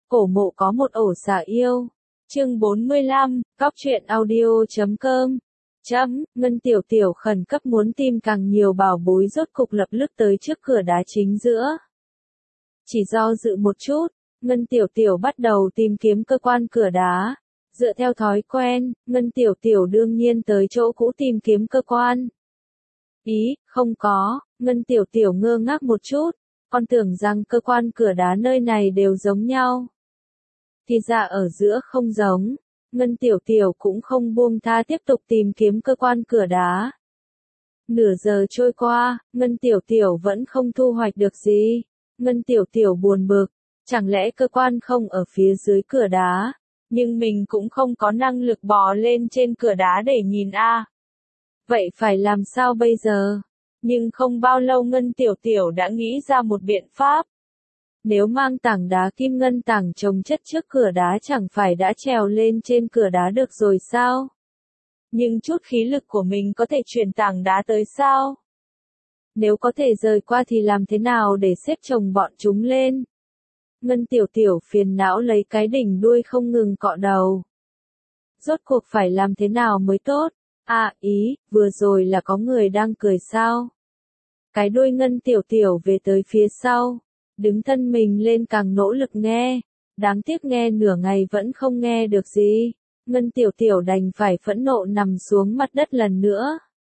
Cổ mộ có một ổ xà yêu. Chương 45, Góc truyện audio.com. Ngân Tiểu Tiểu khẩn cấp muốn tìm càng nhiều bảo bối rốt cục lập tức tới trước cửa đá chính giữa. Chỉ do dự một chút, Ngân Tiểu Tiểu bắt đầu tìm kiếm cơ quan cửa đá. Dựa theo thói quen, Ngân Tiểu Tiểu đương nhiên tới chỗ cũ tìm kiếm cơ quan. Không có, Ngân Tiểu Tiểu ngơ ngác một chút, con tưởng rằng cơ quan cửa đá nơi này đều giống nhau. Thì ra ở giữa không giống, Ngân Tiểu Tiểu cũng không buông tha tiếp tục tìm kiếm cơ quan cửa đá. Nửa giờ trôi qua, Ngân Tiểu Tiểu vẫn không thu hoạch được gì. Ngân Tiểu Tiểu buồn bực, chẳng lẽ cơ quan không ở phía dưới cửa đá, nhưng mình cũng không có năng lực bò lên trên cửa đá để nhìn a. Vậy phải làm sao bây giờ? Nhưng không bao lâu Ngân Tiểu Tiểu đã nghĩ ra một biện pháp. Nếu mang tảng đá kim ngân tảng chồng chất trước cửa đá chẳng phải đã trèo lên trên cửa đá được rồi sao? Nhưng chút khí lực của mình có thể chuyển tảng đá tới sao? Nếu có thể rời qua thì làm thế nào để xếp chồng bọn chúng lên? Ngân Tiểu Tiểu phiền não lấy cái đỉnh đuôi không ngừng cọ đầu. Rốt cuộc phải làm thế nào mới tốt? Vừa rồi là có người đang cười sao? Cái đuôi Ngân Tiểu Tiểu về tới phía sau, đứng thân mình lên càng nỗ lực nghe, đáng tiếc nghe nửa ngày vẫn không nghe được gì. Ngân Tiểu Tiểu đành phải phẫn nộ nằm xuống mặt đất lần nữa.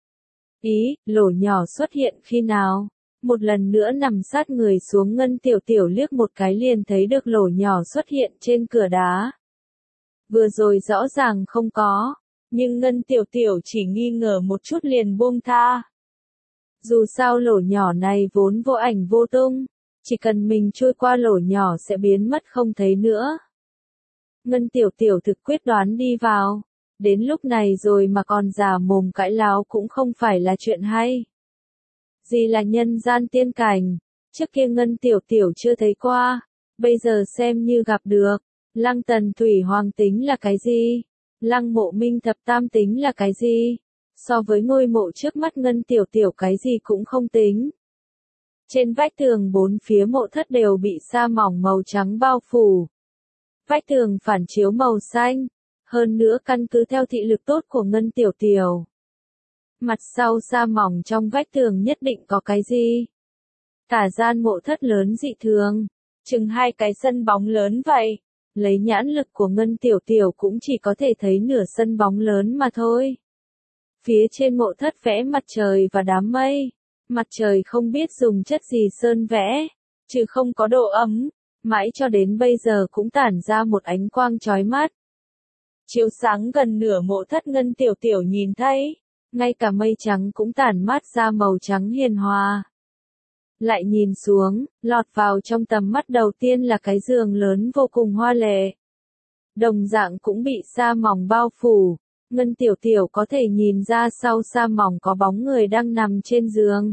Lỗ nhỏ xuất hiện khi nào? Một lần nữa nằm sát người xuống, Ngân Tiểu Tiểu liếc một cái liền thấy được lỗ nhỏ xuất hiện trên cửa đá. Vừa rồi rõ ràng không có, nhưng Ngân Tiểu Tiểu chỉ nghi ngờ một chút liền buông tha. Dù sao lỗ nhỏ này vốn vô ảnh vô tung, chỉ cần mình trôi qua lỗ nhỏ sẽ biến mất không thấy nữa. Ngân Tiểu Tiểu thực quyết đoán đi vào. Đến lúc này rồi mà còn giả mồm cãi láo cũng không phải là chuyện hay. Gì là nhân gian tiên cảnh, trước kia Ngân Tiểu Tiểu chưa thấy qua, bây giờ xem như gặp được. Lăng Tần Thủy Hoàng tính là cái gì? Lăng Mộ Minh Thập Tam tính là cái gì? So với ngôi mộ trước mắt Ngân Tiểu Tiểu cái gì cũng không tính. Trên vách tường bốn phía mộ thất đều bị sa mỏng màu trắng bao phủ. Vách tường phản chiếu màu xanh. Hơn nữa căn cứ theo thị lực tốt của Ngân Tiểu Tiểu, mặt sau sa mỏng trong vách tường nhất định có cái gì. Cả gian mộ thất lớn dị thường, chừng 2 cái sân bóng lớn vậy. Lấy nhãn lực của Ngân Tiểu Tiểu cũng chỉ có thể thấy nửa sân bóng lớn mà thôi. Phía trên mộ thất vẽ mặt trời và đám mây. Mặt trời không biết dùng chất gì sơn vẽ, chứ không có độ ấm, mãi cho đến bây giờ cũng tản ra một ánh quang chói mắt. Chiếu sáng gần nửa mộ thất, Ngân Tiểu Tiểu nhìn thấy, ngay cả mây trắng cũng tản mát ra màu trắng hiền hòa. Lại nhìn xuống, lọt vào trong tầm mắt đầu tiên là cái giường lớn vô cùng hoa lệ. Đồng dạng cũng bị sa mỏng bao phủ, Ngân Tiểu Tiểu có thể nhìn ra sau sa mỏng có bóng người đang nằm trên giường.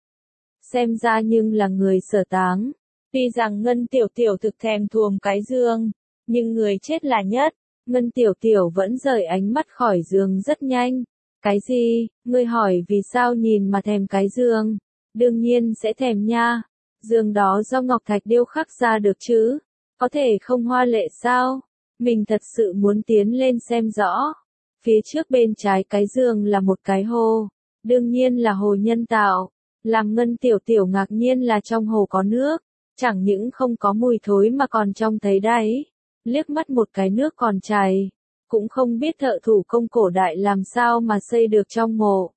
Xem ra nhưng là người Sở Táng. Tuy rằng Ngân Tiểu Tiểu thực thèm thuồng cái giường, nhưng người chết là nhất. Ngân Tiểu Tiểu vẫn rời ánh mắt khỏi giường rất nhanh. Cái gì? Ngươi hỏi vì sao nhìn mà thèm cái giường? Đương nhiên sẽ thèm nha. Giường đó do ngọc thạch điêu khắc ra được chứ? Có thể không hoa lệ sao? Mình thật sự muốn tiến lên xem rõ. Phía trước bên trái cái giường là một cái hồ. Đương nhiên là hồ nhân tạo. Làm Ngân Tiểu Tiểu ngạc nhiên là trong hồ có nước. Chẳng những không có mùi thối mà còn trông thấy đáy. Liếc mắt một cái nước còn chảy. Cũng không biết thợ thủ công cổ đại làm sao mà xây được trong mộ.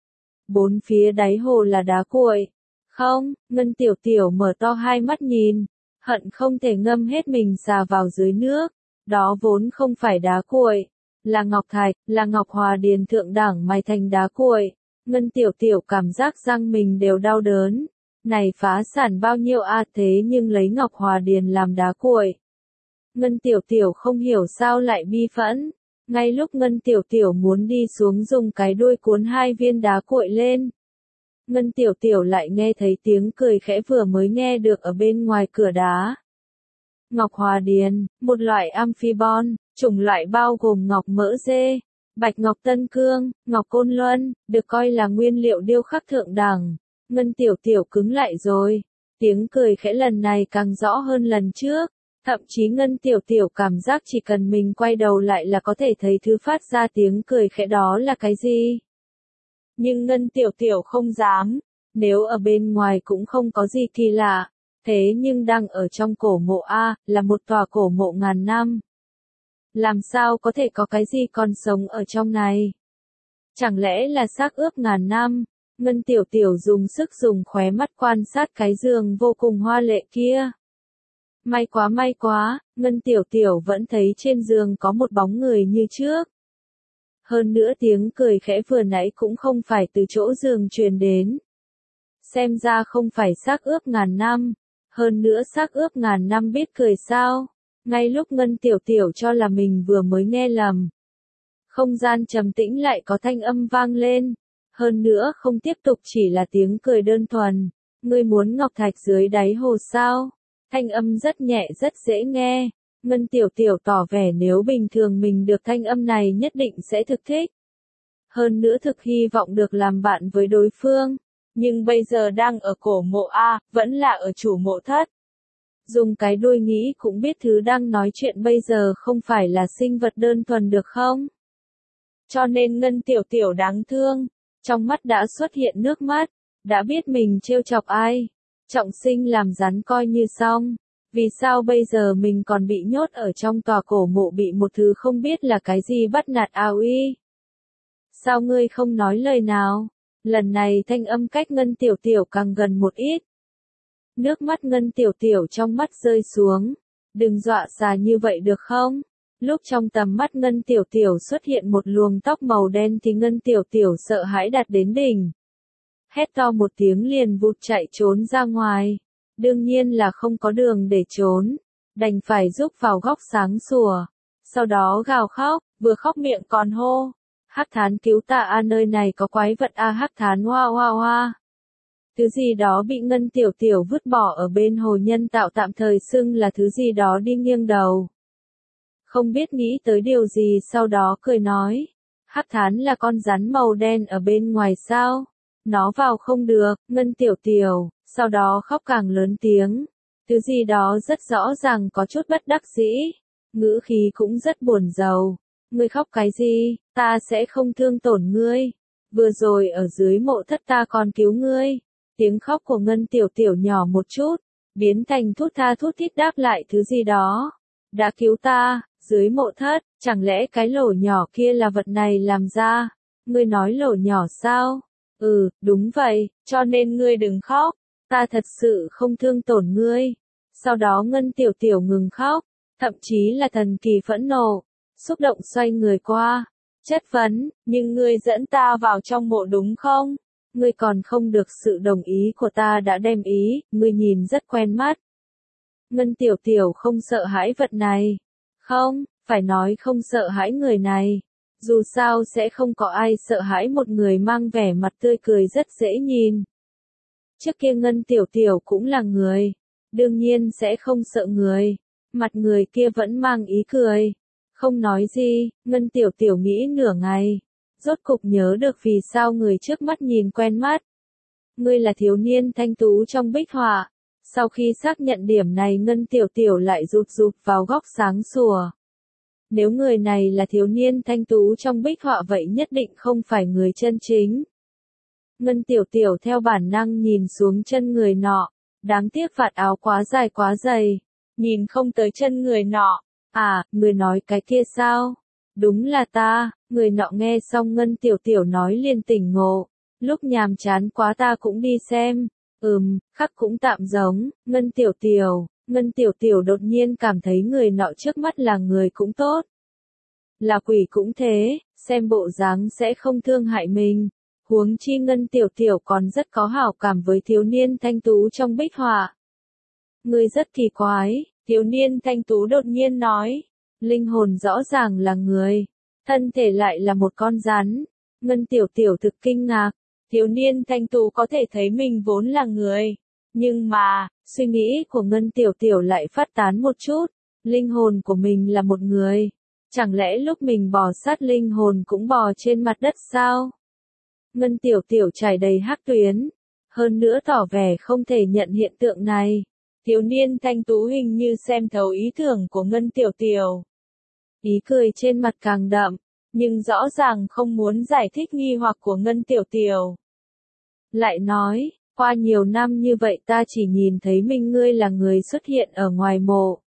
Bốn phía đáy hồ là đá cuội. Không, Ngân Tiểu Tiểu mở to hai mắt nhìn. Hận không thể ngâm hết mình xà vào dưới nước. Đó vốn không phải đá cuội. Là ngọc thạch, là ngọc hòa điền thượng đẳng mài thành đá cuội. Ngân Tiểu Tiểu cảm giác răng mình đều đau đớn. Này phá sản bao nhiêu thế nhưng lấy ngọc hòa điền làm đá cuội. Ngân Tiểu Tiểu không hiểu sao lại bi phẫn. Ngay lúc Ngân Tiểu Tiểu muốn đi xuống dùng cái đuôi cuốn 2 viên đá cuội lên, Ngân Tiểu Tiểu lại nghe thấy tiếng cười khẽ vừa mới nghe được ở bên ngoài cửa đá. Ngọc hòa điền, một loại amphibon, chủng loại bao gồm ngọc mỡ dê, bạch ngọc tân cương, ngọc côn luân, được coi là nguyên liệu điêu khắc thượng đẳng. Ngân Tiểu Tiểu cứng lại rồi. Tiếng cười khẽ lần này càng rõ hơn lần trước. Thậm chí Ngân Tiểu Tiểu cảm giác chỉ cần mình quay đầu lại là có thể thấy thứ phát ra tiếng cười khẽ đó là cái gì. Nhưng Ngân Tiểu Tiểu không dám, nếu ở bên ngoài cũng không có gì kỳ lạ, thế nhưng đang ở trong cổ mộ A, là một tòa cổ mộ ngàn năm. Làm sao có thể có cái gì còn sống ở trong này? Chẳng lẽ là xác ướp ngàn năm? Ngân Tiểu Tiểu dùng sức dùng khóe mắt quan sát cái giường vô cùng hoa lệ kia. May quá, Ngân Tiểu Tiểu vẫn thấy trên giường có một bóng người như trước. Hơn nữa tiếng cười khẽ vừa nãy cũng không phải từ chỗ giường truyền đến. Xem ra không phải xác ướp ngàn năm. Hơn nữa xác ướp ngàn năm biết cười sao? Ngay lúc Ngân Tiểu Tiểu cho là mình vừa mới nghe lầm. Không gian trầm tĩnh lại có thanh âm vang lên. Hơn nữa không tiếp tục chỉ là tiếng cười đơn thuần. Ngươi muốn ngọc thạch dưới đáy hồ sao? Thanh âm rất nhẹ rất dễ nghe. Ngân Tiểu Tiểu tỏ vẻ nếu bình thường mình được thanh âm này nhất định sẽ thực thích. Hơn nữa thực hy vọng được làm bạn với đối phương. Nhưng bây giờ đang ở cổ mộ A, vẫn là ở chủ mộ thất. Dùng cái đuôi nghĩ cũng biết thứ đang nói chuyện bây giờ không phải là sinh vật đơn thuần được không? Cho nên Ngân Tiểu Tiểu đáng thương, trong mắt đã xuất hiện nước mắt, đã biết mình trêu chọc ai. Trọng sinh làm rắn coi như xong. Vì sao bây giờ mình còn bị nhốt ở trong tòa cổ mộ bị một thứ không biết là cái gì bắt nạt ào uy? Sao ngươi không nói lời nào? Lần này thanh âm cách Ngân Tiểu Tiểu càng gần một ít. Nước mắt Ngân Tiểu Tiểu trong mắt rơi xuống. Đừng dọa xà như vậy được không? Lúc trong tầm mắt Ngân Tiểu Tiểu xuất hiện một luồng tóc màu đen thì Ngân Tiểu Tiểu sợ hãi đạt đến đỉnh. Hét to một tiếng liền vụt chạy trốn ra ngoài. Đương nhiên là không có đường để trốn. Đành phải rúc vào góc sáng sủa. Sau đó gào khóc, vừa khóc miệng còn hô. Hắc Thán cứu ta a, nơi này có quái vật a. Hắc Thán hoa hoa hoa. Thứ gì đó bị Ngân Tiểu Tiểu vứt bỏ ở bên hồ nhân tạo tạm thời xưng là thứ gì đó đi nghiêng đầu. Không biết nghĩ tới điều gì sau đó cười nói. Hắc Thán là con rắn màu đen ở bên ngoài sao? Nó vào không được. Ngân Tiểu Tiểu, sau đó khóc càng lớn tiếng. Thứ gì đó rất rõ ràng có chút bất đắc dĩ. Ngữ khí cũng rất buồn rầu. Ngươi khóc cái gì? Ta sẽ không thương tổn ngươi. Vừa rồi ở dưới mộ thất ta còn cứu ngươi. Tiếng khóc của Ngân Tiểu Tiểu nhỏ một chút, biến thành thút tha thút thít đáp lại thứ gì đó. Đã cứu ta, dưới mộ thất, chẳng lẽ cái lỗ nhỏ kia là vật này làm ra? Ngươi nói lỗ nhỏ sao? Ừ, đúng vậy, cho nên ngươi đừng khóc, ta thật sự không thương tổn ngươi. Sau đó Ngân Tiểu Tiểu ngừng khóc, thậm chí là thần kỳ phẫn nộ, xúc động xoay người qua, chất vấn, nhưng ngươi dẫn ta vào trong mộ đúng không? Ngươi còn không được sự đồng ý của ta đã đem ý, ngươi nhìn rất quen mắt. Ngân Tiểu Tiểu không sợ hãi vật này. Không, phải nói không sợ hãi người này. Dù sao sẽ không có ai sợ hãi một người mang vẻ mặt tươi cười rất dễ nhìn. Trước kia Ngân Tiểu Tiểu cũng là người. Đương nhiên sẽ không sợ người. Mặt người kia vẫn mang ý cười. Không nói gì, Ngân Tiểu Tiểu nghĩ nửa ngày. Rốt cục nhớ được vì sao người trước mắt nhìn quen mắt. Ngươi là thiếu niên thanh tú trong bích họa. Sau khi xác nhận điểm này Ngân Tiểu Tiểu lại rụt rụt vào góc sáng sủa. Nếu người này là thiếu niên thanh tú trong bích họa vậy nhất định không phải người chân chính. Ngân Tiểu Tiểu theo bản năng nhìn xuống chân người nọ. Đáng tiếc vạt áo quá dài quá dày. Nhìn không tới chân người nọ. À, người nói cái kia sao? Đúng là ta. Người nọ nghe xong Ngân Tiểu Tiểu nói liền tỉnh ngộ. Lúc nhàm chán quá ta cũng đi xem. Khắc cũng tạm giống. Ngân Tiểu Tiểu đột nhiên cảm thấy người nọ trước mắt là người cũng tốt. Là quỷ cũng thế, xem bộ dáng sẽ không thương hại mình. Huống chi Ngân Tiểu Tiểu còn rất có hảo cảm với thiếu niên thanh tú trong bích họa. Người rất kỳ quái, thiếu niên thanh tú đột nhiên nói. Linh hồn rõ ràng là người, thân thể lại là một con rắn. Ngân Tiểu Tiểu thực kinh ngạc, thiếu niên thanh tú có thể thấy mình vốn là người. Nhưng mà, suy nghĩ của Ngân Tiểu Tiểu lại phát tán một chút. Linh hồn của mình là một người. Chẳng lẽ lúc mình bò sát linh hồn cũng bò trên mặt đất sao? Ngân Tiểu Tiểu trải đầy hắc tuyến. Hơn nữa tỏ vẻ không thể nhận hiện tượng này. Thiếu niên thanh tú hình như xem thấu ý tưởng của Ngân Tiểu Tiểu. Ý cười trên mặt càng đậm, nhưng rõ ràng không muốn giải thích nghi hoặc của Ngân Tiểu Tiểu. Lại nói, qua nhiều năm như vậy ta chỉ nhìn thấy Minh ngươi là người xuất hiện ở ngoài mộ.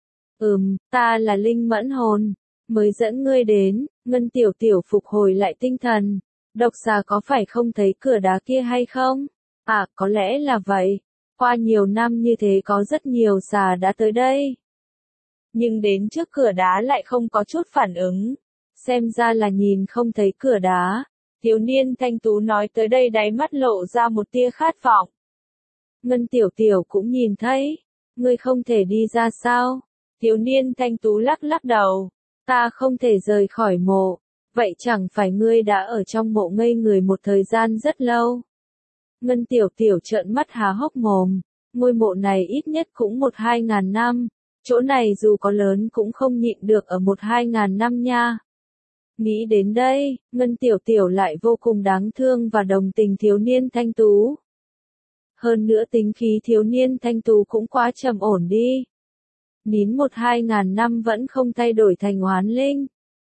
Ta là linh mẫn hồn, mới dẫn ngươi đến. Ngân Tiểu Tiểu phục hồi lại tinh thần. Độc xà có phải không thấy cửa đá kia hay không? À, có lẽ là vậy. Qua nhiều năm như thế có rất nhiều xà đã tới đây. Nhưng đến trước cửa đá lại không có chút phản ứng. Xem ra là nhìn không thấy cửa đá. Thiếu niên thanh tú nói tới đây đáy mắt lộ ra một tia khát vọng. Ngân Tiểu Tiểu cũng nhìn thấy. Ngươi không thể đi ra sao? Thiếu niên thanh tú lắc lắc đầu. Ta không thể rời khỏi mộ. Vậy chẳng phải ngươi đã ở trong mộ ngây người một thời gian rất lâu? Ngân Tiểu Tiểu trợn mắt há hốc mồm. Ngôi mộ này ít nhất cũng 1-2 ngàn năm. Chỗ này dù có lớn cũng không nhịn được ở 1-2 ngàn năm nha. Nghĩ đến đây, Ngân Tiểu Tiểu lại vô cùng đáng thương và đồng tình thiếu niên thanh tú. Hơn nữa tính khí thiếu niên thanh tú cũng quá trầm ổn đi. Nín 1-2 ngàn năm vẫn không thay đổi thành oán linh.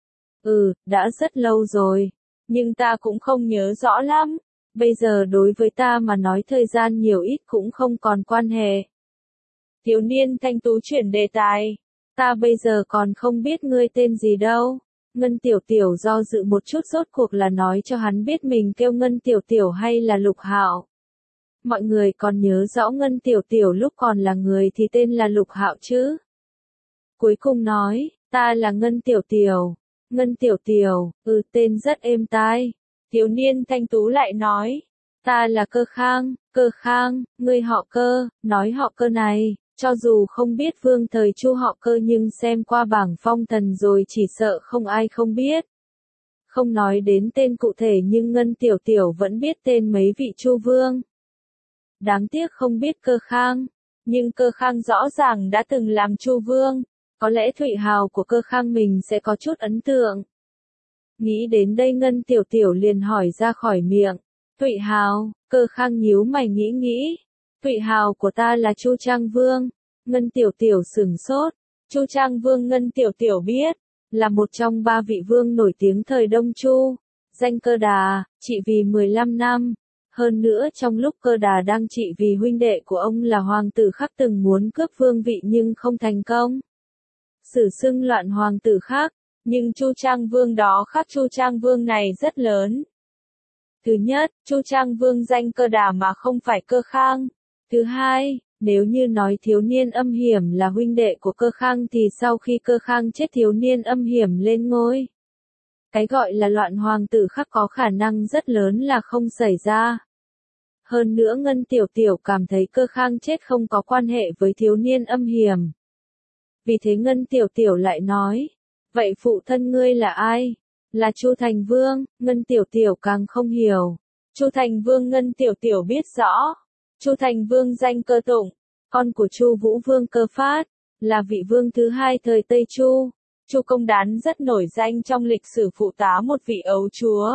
Đã rất lâu rồi. Nhưng ta cũng không nhớ rõ lắm. Bây giờ đối với ta mà nói thời gian nhiều ít cũng không còn quan hệ. Thiếu niên thanh tú chuyển đề tài. Ta bây giờ còn không biết ngươi tên gì đâu. Ngân Tiểu Tiểu do dự một chút rốt cuộc là nói cho hắn biết mình kêu Ngân Tiểu Tiểu hay là Lục Hạo. Mọi người còn nhớ rõ Ngân Tiểu Tiểu lúc còn là người thì tên là Lục Hạo chứ. Cuối cùng nói, ta là Ngân Tiểu Tiểu. Ngân Tiểu Tiểu, tên rất êm tai. Thiếu niên thanh tú lại nói, ta là Cơ Khang, ngươi họ Cơ, nói họ Cơ này, cho dù không biết vương thời Chu họ Cơ nhưng xem qua bảng phong thần rồi chỉ sợ không ai không biết. Không nói đến tên cụ thể nhưng Ngân Tiểu Tiểu vẫn biết tên mấy vị Chu vương. Đáng tiếc không biết Cơ Khang, nhưng Cơ Khang rõ ràng đã từng làm Chu vương, có lẽ Thụy Hào của Cơ Khang mình sẽ có chút ấn tượng. Nghĩ đến đây Ngân Tiểu Tiểu liền hỏi ra khỏi miệng. Thụy Hào, Cơ Khang nhíu mày nghĩ. Thụy Hào của ta là Chu Trang Vương. Ngân Tiểu Tiểu sửng sốt. Chu Trang Vương Ngân Tiểu Tiểu biết, là một trong 3 vị vương nổi tiếng thời Đông Chu. Danh Cơ Đà, trị vì 15 năm. Hơn nữa trong lúc Cơ Đà đang trị vì huynh đệ của ông là Hoàng tử Khắc từng muốn cướp vương vị nhưng không thành công. Sử xưng loạn Hoàng tử Khắc. Nhưng Chu Trang Vương đó khác Chu Trang Vương này rất lớn. Thứ nhất, Chu Trang Vương danh Cơ Đà mà không phải Cơ Khang. Thứ hai, nếu như nói thiếu niên âm hiểm là huynh đệ của Cơ Khang thì sau khi Cơ Khang chết thiếu niên âm hiểm lên ngôi. Cái gọi là loạn hoàng tử Khắc có khả năng rất lớn là không xảy ra. Hơn nữa Ngân Tiểu Tiểu cảm thấy Cơ Khang chết không có quan hệ với thiếu niên âm hiểm. Vì thế Ngân Tiểu Tiểu lại nói. Vậy phụ thân ngươi là ai? Là Chu Thành Vương. Ngân Tiểu Tiểu càng không hiểu. Chu Thành Vương Ngân Tiểu Tiểu biết rõ. Chu Thành Vương danh Cơ Tụng, con của Chu Vũ Vương Cơ Phát, là vị vương thứ 2 thời Tây Chu. Chu Công Đán rất nổi danh trong lịch sử phụ tá một vị ấu chúa.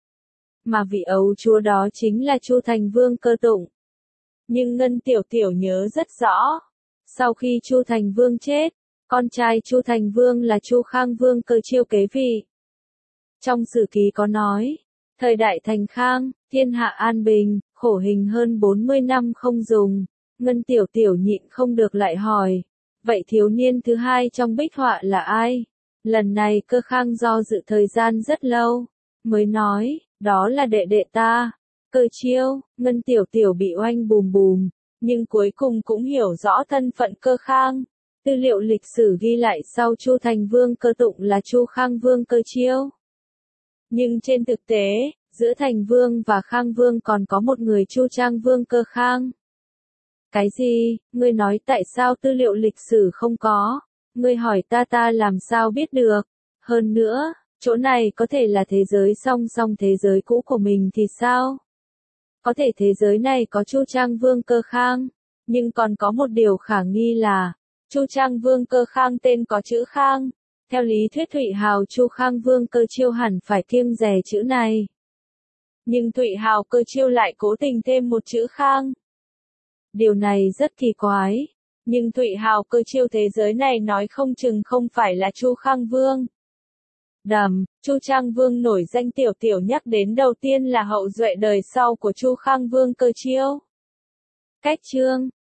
Mà vị ấu chúa đó chính là Chu Thành Vương Cơ Tụng. Nhưng Ngân Tiểu Tiểu nhớ rất rõ. Sau khi Chu Thành Vương chết, con trai Chu Thành Vương là Chu Khang Vương Cơ Chiêu kế vị. Trong sử ký có nói, thời đại Thành Khang, thiên hạ an bình, khổ hình hơn 40 năm không dùng. Ngân Tiểu Tiểu nhịn không được lại hỏi, vậy thiếu niên thứ 2 trong bích họa là ai? Lần này Cơ Khang do dự thời gian rất lâu, mới nói, đó là đệ đệ ta, Cơ Chiêu. Ngân Tiểu Tiểu bị oanh bùm bùm, nhưng cuối cùng cũng hiểu rõ thân phận Cơ Khang. Tư liệu lịch sử ghi lại sau Chu Thành Vương Cơ Tụng là Chu Khang Vương Cơ Chiêu. Nhưng trên thực tế, giữa Thành Vương và Khang Vương còn có một người Chu Trang Vương Cơ Khang. Cái gì? Ngươi nói tại sao tư liệu lịch sử không có? Ngươi hỏi ta làm sao biết được? Hơn nữa, chỗ này có thể là thế giới song song thế giới cũ của mình thì sao? Có thể thế giới này có Chu Trang Vương Cơ Khang, nhưng còn có một điều khả nghi là Chu Trang Vương Cơ Khang tên có chữ Khang. Theo lý thuyết Thụy Hào Chu Khang Vương Cơ Chiêu hẳn phải kiêng dè chữ này. Nhưng Thụy Hào Cơ Chiêu lại cố tình thêm một chữ Khang. Điều này rất kỳ quái, Nhưng Thụy Hào cơ chiêu thế giới này nói không chừng không phải là Chu Khang Vương. Chu Trang Vương nổi danh tiểu tiểu nhắc đến đầu tiên là hậu duệ đời sau của Chu Khang Vương cơ chiêu. Cách chương